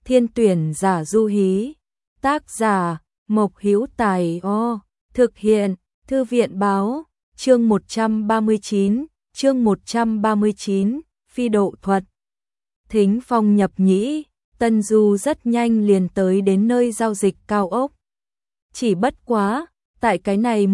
Thiên tuyển giả du hí. Tác giả Mộc Hữu Tài. Thực hiện Thư viện báo. Chương 139, phi độ thuật. Thính phong nhập nhĩ, Tân Du rất nhanh liền tới đến nơi giao dịch cao ốc. Chỉ bất quá, tại cái này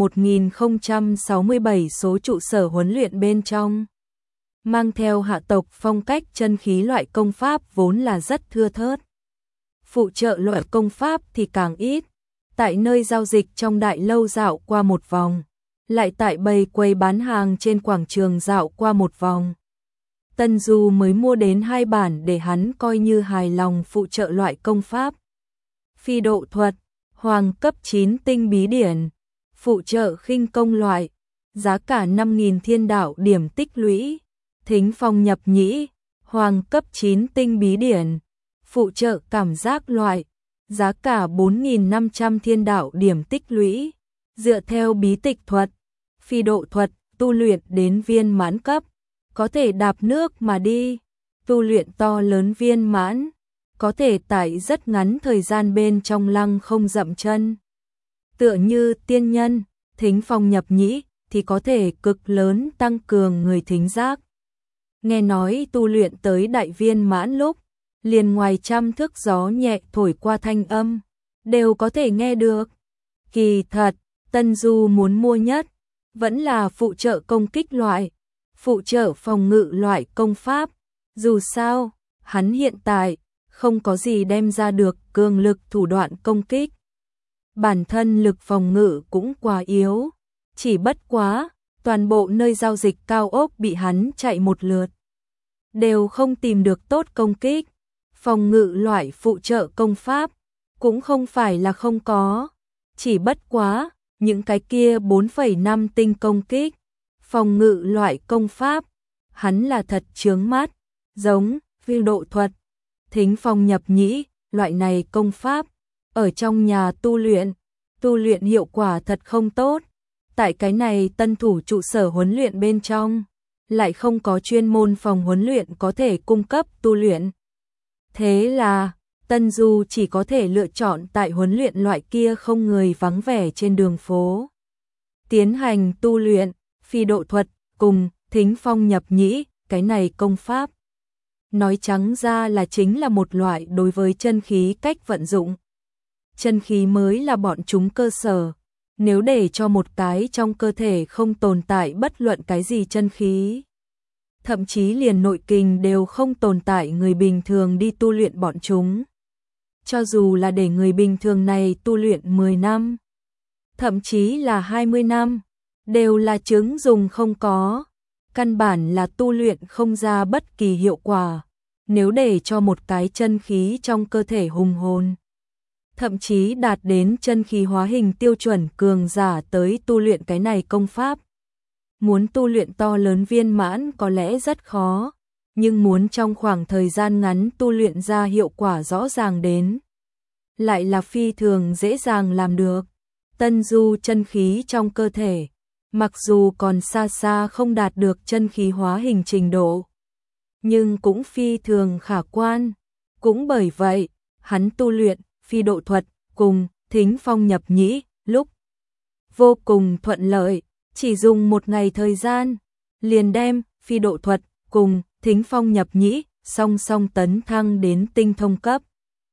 1067 số trụ sở huấn luyện bên trong, mang theo hạ tộc phong cách chân khí loại công pháp vốn là rất thưa thớt. Phụ trợ loại công pháp thì càng ít. Tại nơi giao dịch trong đại lâu dạo qua một vòng, lại tại bầy quầy bán hàng trên quảng trường dạo qua một vòng. Tân Du mới mua đến 2 bản để hắn coi như hài lòng phụ trợ loại công pháp. Phi độ thuật, hoàng cấp 9 tinh bí điển, phụ trợ khinh công loại, giá cả 5.000 thiên đạo điểm tích lũy. Thính phong nhập nhĩ, hoàng cấp 9 tinh bí điển, phụ trợ cảm giác loại, giá cả 4.500 thiên đạo điểm tích lũy. Dựa theo bí tịch thuật, phi độ thuật tu luyện đến viên mãn cấp, có thể đạp nước mà đi. Tu luyện to lớn viên mãn, có thể tại rất ngắn thời gian bên trong lăng không dậm chân. Tựa như tiên nhân, thính phong nhập nhĩ thì có thể cực lớn tăng cường người thính giác. Nghe nói tu luyện tới đại viên mãn lúc, liền ngoài trăm thước gió nhẹ thổi qua thanh âm, đều có thể nghe được. Kỳ thật, Tân Du muốn mua nhất, vẫn là phụ trợ công kích loại, phụ trợ phòng ngự loại công pháp. Dù sao, hắn hiện tại không có gì đem ra được cường lực thủ đoạn công kích. Bản thân lực phòng ngự cũng quá yếu, chỉ bất quá, toàn bộ nơi giao dịch cao ốc bị hắn chạy một lượt, đều không tìm được tốt công kích. Phòng ngự loại phụ trợ công pháp cũng không phải là không có, chỉ bất quá, những cái kia 4,5 tinh công kích, phòng ngự loại công pháp, hắn là thật chướng mắt, giống phi độ thuật, thính phong nhập nhĩ, loại này công pháp, ở trong nhà tu luyện hiệu quả thật không tốt. Tại cái này tân thủ trụ sở huấn luyện bên trong, lại không có chuyên môn phòng huấn luyện có thể cung cấp tu luyện. Thế là, Tân Du chỉ có thể lựa chọn tại huấn luyện loại kia không người vắng vẻ trên đường phố, tiến hành tu luyện. Phi độ thuật cùng thính phong nhập nhĩ, cái này công pháp, nói trắng ra là chính là một loại đối với chân khí cách vận dụng. Chân khí mới là bọn chúng cơ sở. Nếu để cho một cái trong cơ thể không tồn tại bất luận cái gì chân khí, thậm chí liền nội kình đều không tồn tại người bình thường đi tu luyện bọn chúng, cho dù là để người bình thường này tu luyện 10 năm, thậm chí là 20 năm, đều là chứng dùng không có, căn bản là tu luyện không ra bất kỳ hiệu quả. Nếu để cho một cái chân khí trong cơ thể hùng hồn, thậm chí đạt đến chân khí hóa hình tiêu chuẩn cường giả tới tu luyện cái này công pháp, muốn tu luyện to lớn viên mãn có lẽ rất khó, nhưng muốn trong khoảng thời gian ngắn tu luyện ra hiệu quả rõ ràng đến, lại là phi thường dễ dàng làm được. Tân Du chân khí trong cơ thể, mặc dù còn xa xa không đạt được chân khí hóa hình trình độ, nhưng cũng phi thường khả quan. Cũng bởi vậy, hắn tu luyện phi độ thuật cùng thính phong nhập nhĩ lúc vô cùng thuận lợi, chỉ dùng 1 ngày thời gian, liền đem phi độ thuật cùng thính phong nhập nhĩ song song tấn thăng đến tinh thông cấp.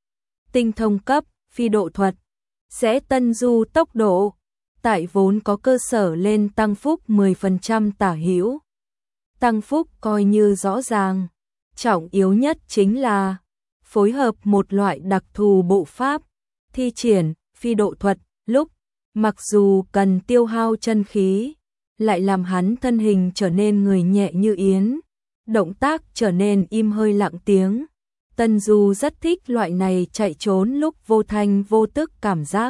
Tinh thông cấp phi độ thuật sẽ Tân Du tốc độ tại vốn có cơ sở lên tăng phúc 10% tả hữu. Tăng phúc coi như rõ ràng, trọng yếu nhất chính là phối hợp một loại đặc thù bộ pháp, thi triển phi độ thuật lúc, mặc dù cần tiêu hao chân khí, lại làm hắn thân hình trở nên người nhẹ như yến, động tác trở nên im hơi lặng tiếng. Tân Du rất thích loại này chạy trốn lúc vô thanh vô tức cảm giác,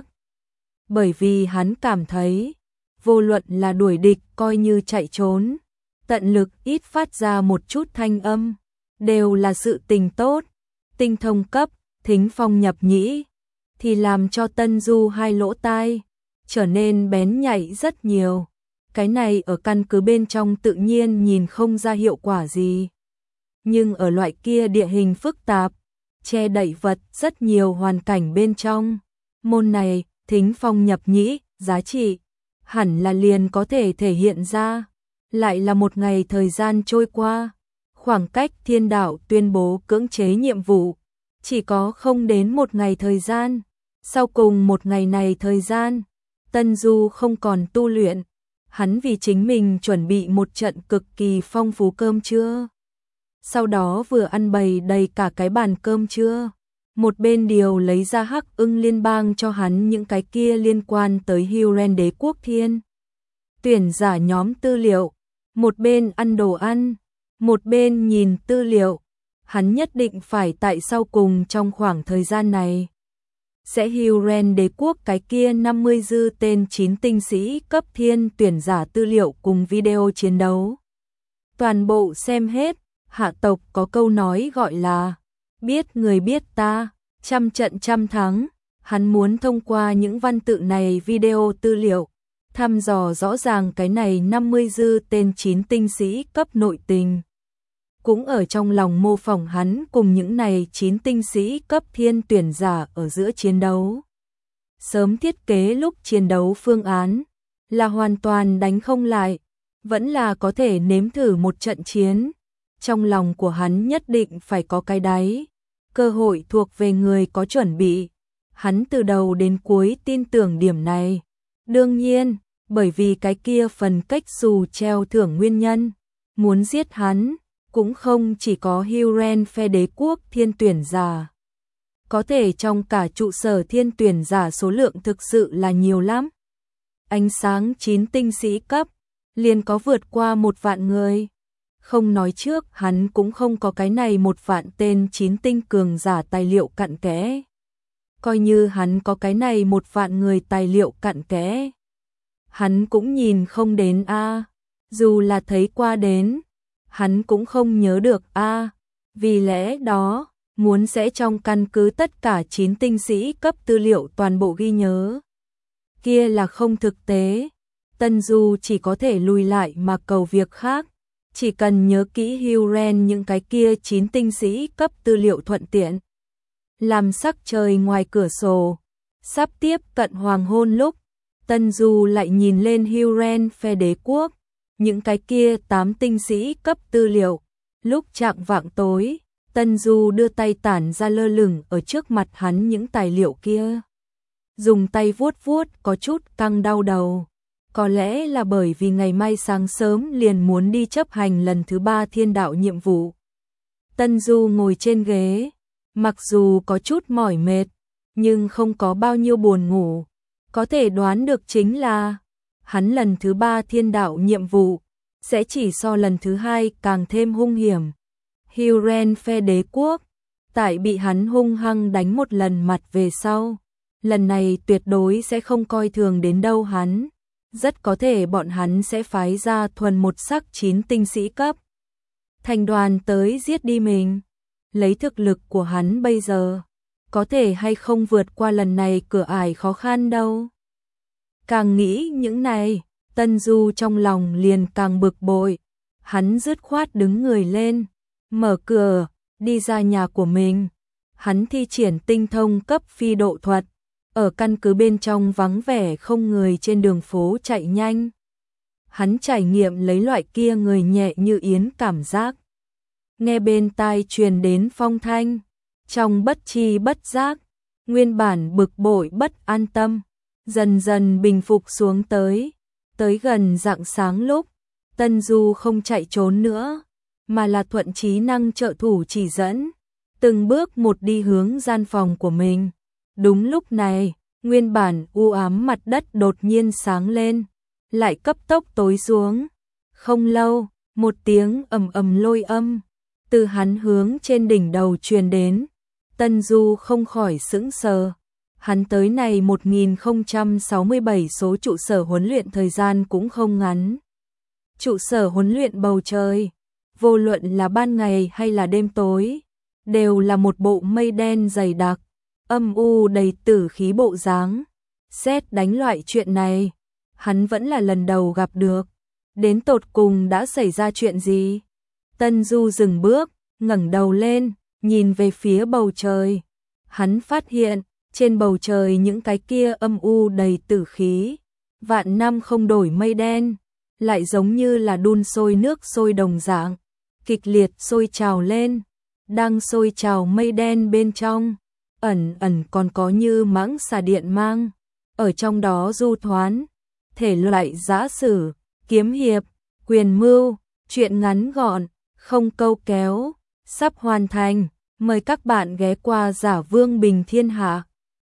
bởi vì hắn cảm thấy, vô luận là đuổi địch coi như chạy trốn, tận lực ít phát ra một chút thanh âm, đều là sự tình tốt. Tinh thông cấp, thính phong nhập nhĩ, thì làm cho Tân Du 2 lỗ tai trở nên bén nhạy rất nhiều. Cái này ở căn cứ bên trong tự nhiên nhìn không ra hiệu quả gì, nhưng ở loại kia địa hình phức tạp, che đậy vật rất nhiều hoàn cảnh bên trong. Môn này, thính phong nhập nhĩ, giá trị hẳn là liền có thể thể hiện ra. Lại là một ngày thời gian trôi qua, khoảng cách thiên đạo tuyên bố cưỡng chế nhiệm vụ chỉ có không đến một ngày thời gian. Sau cùng một ngày này thời gian, Tân Du không còn tu luyện, hắn vì chính mình chuẩn bị một trận cực kỳ phong phú cơm trưa. Sau đó vừa ăn bày đầy cả cái bàn cơm trưa, một bên điều lấy ra Hắc Ưng Liên bang cho hắn những cái kia liên quan tới Hyrule Đế quốc thiên tuyển giả nhóm tư liệu, một bên ăn đồ ăn, một bên nhìn tư liệu. Hắn nhất định phải tại sau cùng trong khoảng thời gian này sẽ Hyrule Đế quốc cái kia 50 dư tên 9 tinh sĩ cấp thiên tuyển giả tư liệu cùng video chiến đấu. Toàn bộ xem hết. Hạ tộc có câu nói gọi là biết người biết ta, trăm trận trăm thắng. Hắn muốn thông qua những văn tự này video tư liệu, thăm dò rõ ràng cái này 50 dư tên 9 tinh sĩ cấp nội tình. Cũng ở trong lòng mô phỏng hắn cùng những này 9 tinh sĩ cấp thiên tuyển giả ở giữa chiến đấu. Sớm thiết kế lúc chiến đấu phương án là hoàn toàn đánh không lại, vẫn là có thể nếm thử một trận chiến. Trong lòng của hắn nhất định phải có cái đáy, cơ hội thuộc về người có chuẩn bị. Hắn từ đầu đến cuối tin tưởng điểm này. Đương nhiên, bởi vì cái kia phần cách xù treo thưởng nguyên nhân, muốn giết hắn, cũng không chỉ có Hyrule phe đế quốc thiên tuyển giả. Có thể trong cả trụ sở thiên tuyển giả số lượng thực sự là nhiều lắm. Ánh sáng 9 tinh sĩ cấp, liền có vượt qua 1 vạn người. Không nói trước, hắn cũng không có cái này 1 vạn tên 9 tinh cường giả tài liệu cặn kẽ. Coi như hắn có cái này 1 vạn người tài liệu cặn kẽ, hắn cũng nhìn không đến a. Dù là thấy qua đến, hắn cũng không nhớ được a. Vì lẽ đó, muốn sẽ trong căn cứ tất cả 9 tinh sĩ cấp tư liệu toàn bộ ghi nhớ, kia là không thực tế. Tân Du chỉ có thể lùi lại mà cầu việc khác. Chỉ cần nhớ kỹ Hyrule những cái kia 9 tinh sĩ cấp tư liệu thuận tiện. Làm sắc trời ngoài cửa sổ sắp tiếp cận hoàng hôn lúc, Tân Du lại nhìn lên Hyrule phe đế quốc, những cái kia 8 tinh sĩ cấp tư liệu. Lúc chạng vạng tối, Tân Du đưa tay tản ra lơ lửng ở trước mặt hắn những tài liệu kia. Dùng tay vuốt vuốt có chút căng đau đầu. Có lẽ là bởi vì ngày mai sáng sớm liền muốn đi chấp hành lần thứ 3 thiên đạo nhiệm vụ. Tân Du ngồi trên ghế, mặc dù có chút mỏi mệt, nhưng không có bao nhiêu buồn ngủ. Có thể đoán được chính là, hắn lần thứ 3 thiên đạo nhiệm vụ, sẽ chỉ so lần thứ 2 càng thêm hung hiểm. Hyrule phe đế quốc, tại bị hắn hung hăng đánh một lần mặt về sau, lần này tuyệt đối sẽ không coi thường đến đâu hắn. Rất có thể bọn hắn sẽ phái ra thuần một sắc 9 tinh sĩ cấp thành đoàn tới giết đi mình. Lấy thực lực của hắn bây giờ, có thể hay không vượt qua lần này cửa ải khó khăn đâu. Càng nghĩ những này, Tân Du trong lòng liền càng bực bội. Hắn dứt khoát đứng người lên, mở cửa, đi ra nhà của mình. Hắn thi triển tinh thông cấp phi độ thuật, ở căn cứ bên trong vắng vẻ không người trên đường phố chạy nhanh. Hắn trải nghiệm lấy loại kia người nhẹ như yến cảm giác. Nghe bên tai truyền đến phong thanh, trong bất tri bất giác, nguyên bản bực bội bất an tâm, dần dần bình phục xuống tới. Tới gần rạng sáng lúc, Tân Du không chạy trốn nữa, mà là thuận trí năng trợ thủ chỉ dẫn, từng bước một đi hướng gian phòng của mình. Đúng lúc này, nguyên bản u ám mặt đất đột nhiên sáng lên, lại cấp tốc tối xuống. Không lâu, một tiếng ầm ầm lôi âm từ hắn hướng trên đỉnh đầu truyền đến. Tân Du không khỏi sững sờ. Hắn tới này 1067 số trụ sở huấn luyện thời gian cũng không ngắn. Trụ sở huấn luyện bầu trời, vô luận là ban ngày hay là đêm tối, đều là một bộ mây đen dày đặc, âm u đầy tử khí bộ dáng. Xét đánh loại chuyện này, hắn vẫn là lần đầu gặp được. Đến tột cùng đã xảy ra chuyện gì? Tân Du dừng bước, ngẩng đầu lên, nhìn về phía bầu trời. Hắn phát hiện, trên bầu trời những cái kia âm u đầy tử khí, vạn năm không đổi mây đen, lại giống như là đun sôi nước sôi đồng dạng, kịch liệt sôi trào lên, đang sôi trào mây đen bên trong, ẩn ẩn còn có như mãng xà điện mang, ở trong đó du thoán, thể loại giã sử, kiếm hiệp, quyền mưu, truyện ngắn gọn, không câu kéo, sắp hoàn thành, mời các bạn ghé qua Giả Vương Bình Thiên Hạ.